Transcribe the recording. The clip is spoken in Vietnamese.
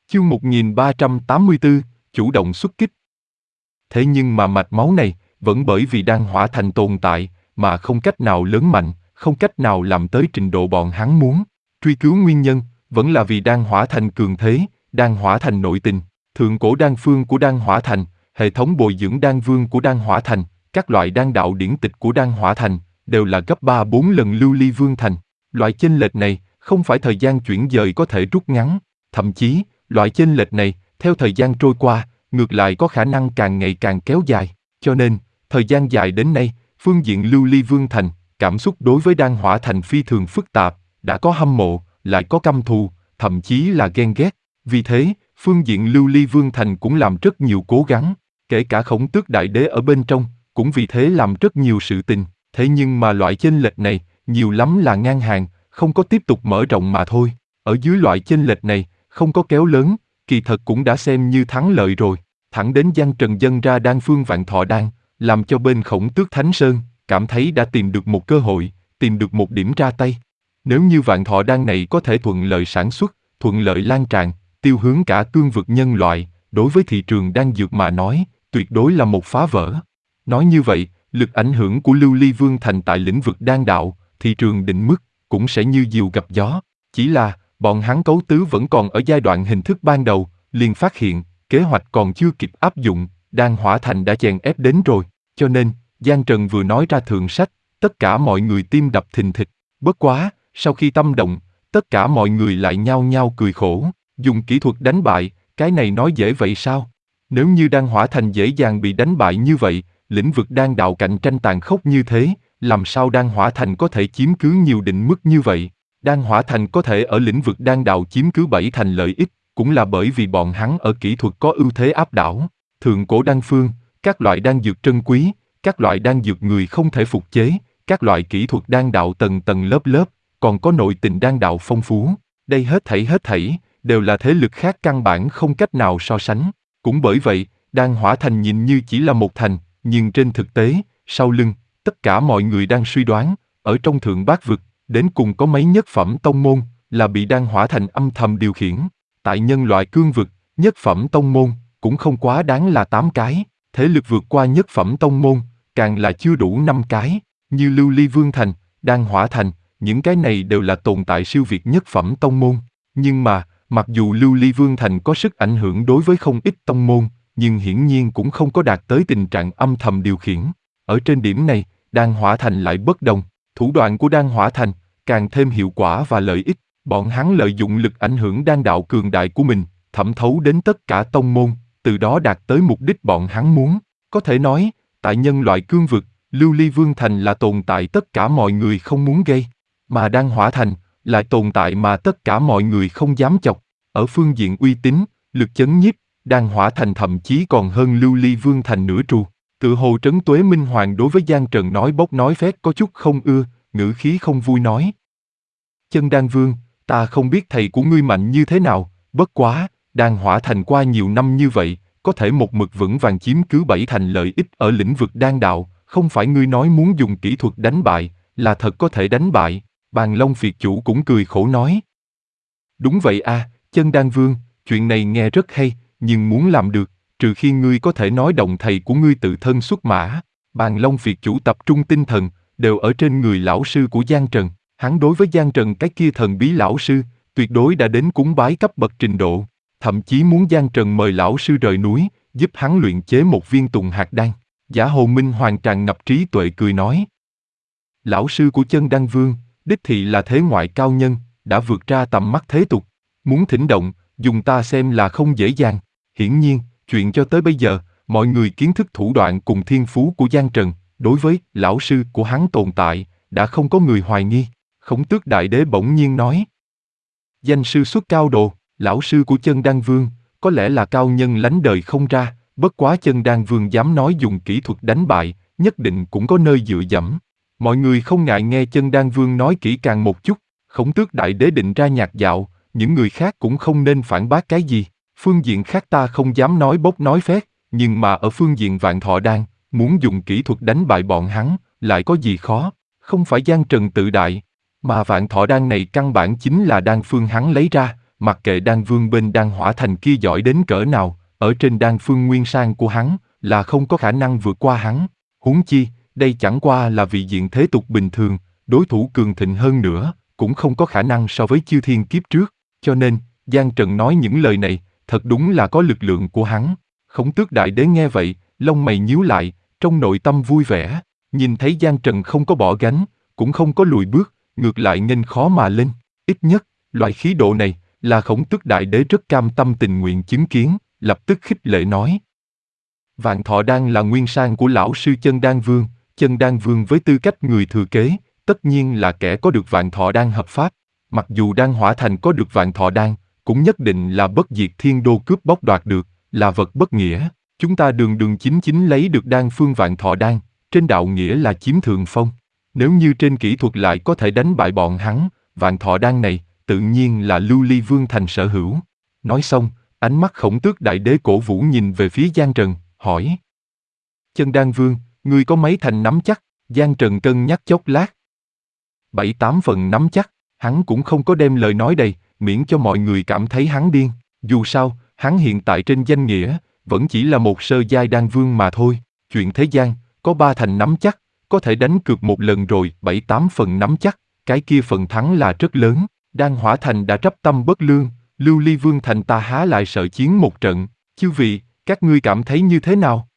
Chương 1384, chủ động xuất kích. Thế nhưng mà mạch máu này, vẫn bởi vì đan hỏa thành tồn tại, mà không cách nào lớn mạnh, không cách nào làm tới trình độ bọn hắn muốn. Truy cứu nguyên nhân, vẫn là vì đan hỏa thành cường thế, đan hỏa thành nội tình, thượng cổ đan phương của đan hỏa thành, hệ thống bồi dưỡng đan vương của đan hỏa thành, các loại đan đạo điển tịch của đan hỏa thành, đều là gấp 3-4 lần lưu ly vương thành. Loại chênh lệch này, không phải thời gian chuyển dời có thể rút ngắn, thậm chí, loại chênh lệch này, theo thời gian trôi qua, ngược lại có khả năng càng ngày càng kéo dài. Cho nên, thời gian dài đến nay, phương diện lưu ly vương thành, cảm xúc đối với đan hỏa thành phi thường phức tạp, đã có hâm mộ, lại có căm thù, thậm chí là ghen ghét. Vì thế, phương diện lưu ly vương thành cũng làm rất nhiều cố gắng, kể cả Khổng Tước đại đế ở bên trong, cũng vì thế làm rất nhiều sự tình. Thế nhưng mà loại chênh lệch này, nhiều lắm là ngang hàng, không có tiếp tục mở rộng mà thôi. Ở dưới loại chênh lệch này, không có kéo lớn, kỳ thật cũng đã xem như thắng lợi rồi. Thẳng đến Giang Trần dâng ra đan phương Vạn Thọ Đan, làm cho bên Khổng Tước Thánh Sơn, cảm thấy đã tìm được một cơ hội, tìm được một điểm ra tay. Nếu như Vạn Thọ Đan này có thể thuận lợi sản xuất, thuận lợi lan tràn, tiêu hướng cả cương vực nhân loại, đối với thị trường đan dược mà nói, tuyệt đối là một phá vỡ. Nói như vậy, lực ảnh hưởng của Lưu Ly Vương Thành tại lĩnh vực đan đạo, thị trường định mức, cũng sẽ như diều gặp gió. Chỉ là, bọn hắn cấu tứ vẫn còn ở giai đoạn hình thức ban đầu, liền phát hiện, kế hoạch còn chưa kịp áp dụng, đan hỏa thành đã chèn ép đến rồi. Cho nên, Giang Trần vừa nói ra thượng sách, tất cả mọi người tim đập thình thịch. Bất quá, sau khi tâm động, tất cả mọi người lại nhao nhao cười khổ, dùng kỹ thuật đánh bại, cái này nói dễ vậy sao? Nếu như đan hỏa thành dễ dàng bị đánh bại như vậy, lĩnh vực đan đạo cạnh tranh tàn khốc như thế, làm sao đan hỏa thành có thể chiếm cứ nhiều định mức như vậy? Đan hỏa thành có thể ở lĩnh vực đan đạo chiếm cứ 7 thành lợi ích, cũng là bởi vì bọn hắn ở kỹ thuật có ưu thế áp đảo. Thượng cổ đan phương, các loại đan dược trân quý, các loại đan dược người không thể phục chế, các loại kỹ thuật đan đạo tầng tầng lớp lớp, còn có nội tình đan đạo phong phú. Đây hết thảy, đều là thế lực khác căn bản không cách nào so sánh. Cũng bởi vậy, đan hỏa thành nhìn như chỉ là một thành, nhưng trên thực tế, sau lưng, tất cả mọi người đang suy đoán, ở trong thượng bát vực, đến cùng có mấy nhất phẩm tông môn, là bị đan hỏa thành âm thầm điều khiển. Tại nhân loại cương vực, nhất phẩm tông môn, cũng không quá đáng là 8 cái, thế lực vượt qua nhất phẩm tông môn, càng là chưa đủ 5 cái, như Lưu Ly Vương Thành, đan hỏa thành, những cái này đều là tồn tại siêu việt nhất phẩm tông môn. Nhưng mà, mặc dù Lưu Ly Vương Thành có sức ảnh hưởng đối với không ít tông môn, nhưng hiển nhiên cũng không có đạt tới tình trạng âm thầm điều khiển. Ở trên điểm này, đan hỏa thành lại bất đồng, thủ đoạn của đan hỏa thành, càng thêm hiệu quả và lợi ích. Bọn hắn lợi dụng lực ảnh hưởng đan đạo cường đại của mình, thẩm thấu đến tất cả tông môn, từ đó đạt tới mục đích bọn hắn muốn. Có thể nói, tại nhân loại cương vực, Lưu Ly Vương Thành là tồn tại tất cả mọi người không muốn gây, mà đan hỏa thành, là tồn tại mà tất cả mọi người không dám chọc. Ở phương diện uy tín, lực chấn nhiếp, đan hỏa thành thậm chí còn hơn Lưu Ly Vương Thành nửa trù. Tự hồ Trấn Tuế Minh Hoàng đối với Giang Trần nói bốc nói phét có chút không ưa, ngữ khí không vui nói. Chân Đan Vương, ta không biết thầy của ngươi mạnh như thế nào, bất quá, đan hỏa thành qua nhiều năm như vậy, có thể một mực vững vàng chiếm cứ 7 thành lợi ích ở lĩnh vực đan đạo, không phải ngươi nói muốn dùng kỹ thuật đánh bại, là thật có thể đánh bại. Bàn Long Phiệt chủ cũng cười khổ nói. Đúng vậy a, Chân Đan Vương, chuyện này nghe rất hay, nhưng muốn làm được, trừ khi ngươi có thể nói động thầy của ngươi tự thân xuất mã. Bàn Long Phiệt chủ tập trung tinh thần, đều ở trên người lão sư của Giang Trần. Hắn đối với Giang Trần cái kia thần bí lão sư, tuyệt đối đã đến cúng bái cấp bậc trình độ, thậm chí muốn Giang Trần mời lão sư rời núi, giúp hắn luyện chế một viên tùng hạt đan. Giả Hồ Minh Hoàng tràn ngập trí tuệ cười nói. Lão sư của Chân Đan Vương, đích thị là thế ngoại cao nhân, đã vượt ra tầm mắt thế tục. Muốn thỉnh động, dùng ta xem là không dễ dàng. Hiển nhiên, chuyện cho tới bây giờ, mọi người kiến thức thủ đoạn cùng thiên phú của Giang Trần, đối với lão sư của hắn tồn tại, đã không có người hoài nghi. Khổng Tước đại đế bỗng nhiên nói. Danh sư xuất cao đồ, lão sư của Chân Đan Vương, có lẽ là cao nhân lánh đời không ra, bất quá Chân Đan Vương dám nói dùng kỹ thuật đánh bại, nhất định cũng có nơi dựa dẫm. Mọi người không ngại nghe Chân Đan Vương nói kỹ càng một chút. Khổng Tước đại đế định ra nhạc dạo, những người khác cũng không nên phản bác cái gì. Phương diện khác ta không dám nói bốc nói phét, nhưng mà ở phương diện Vạn Thọ Đan, muốn dùng kỹ thuật đánh bại bọn hắn, lại có gì khó, không phải Giang Trần tự đại, mà Vạn Thọ Đan này căn bản chính là đan phương hắn lấy ra, mặc kệ đan vương bên đan hỏa thành kia giỏi đến cỡ nào, ở trên đan phương nguyên sang của hắn, là không có khả năng vượt qua hắn. Huống chi, đây chẳng qua là vị diện thế tục bình thường, đối thủ cường thịnh hơn nữa, cũng không có khả năng so với chư thiên kiếp trước. Cho nên, Giang Trần nói những lời này, thật đúng là có lực lượng của hắn. Khổng Tước Đại Đế nghe vậy, lông mày nhíu lại, trong nội tâm vui vẻ, nhìn thấy Giang Trần không có bỏ gánh, cũng không có lùi bước, ngược lại nghênh khó mà lên. Ít nhất, loại khí độ này, là Khổng Tước Đại Đế rất cam tâm tình nguyện chứng kiến, lập tức khích lệ nói. Vạn Thọ Đan là nguyên sang của lão sư Chân Đan Vương với tư cách người thừa kế, tất nhiên là kẻ có được Vạn Thọ Đan hợp pháp. Mặc dù Đan Hỏa Thành có được Vạn Thọ Đan, cũng nhất định là bất diệt thiên đô cướp bóc đoạt được, là vật bất nghĩa. Chúng ta đường đường chính chính lấy được đan phương Vạn Thọ Đan, trên đạo nghĩa là chiếm thượng phong. Nếu như trên kỹ thuật lại có thể đánh bại bọn hắn, Vạn Thọ Đan này, tự nhiên là Lưu Ly Vương thành sở hữu. Nói xong, ánh mắt Khổng Tước Đại Đế cổ vũ nhìn về phía Giang Trần, hỏi. Chân Đan Vương, ngươi có mấy thành nắm chắc? Giang Trần cân nhắc chốc lát. 7-8 phần nắm chắc, hắn cũng không có đem lời nói đầy, miễn cho mọi người cảm thấy hắn điên. Dù sao, hắn hiện tại trên danh nghĩa, vẫn chỉ là một sơ giai đan vương mà thôi. Chuyện thế gian, có 3 thành nắm chắc, có thể đánh cược một lần rồi, 7-8 phần nắm chắc, cái kia phần thắng là rất lớn. Đan Hỏa Thành đã trắp tâm bất lương, Lưu Ly Vương thành ta há lại sợ chiến một trận. Chư vị, các ngươi cảm thấy như thế nào?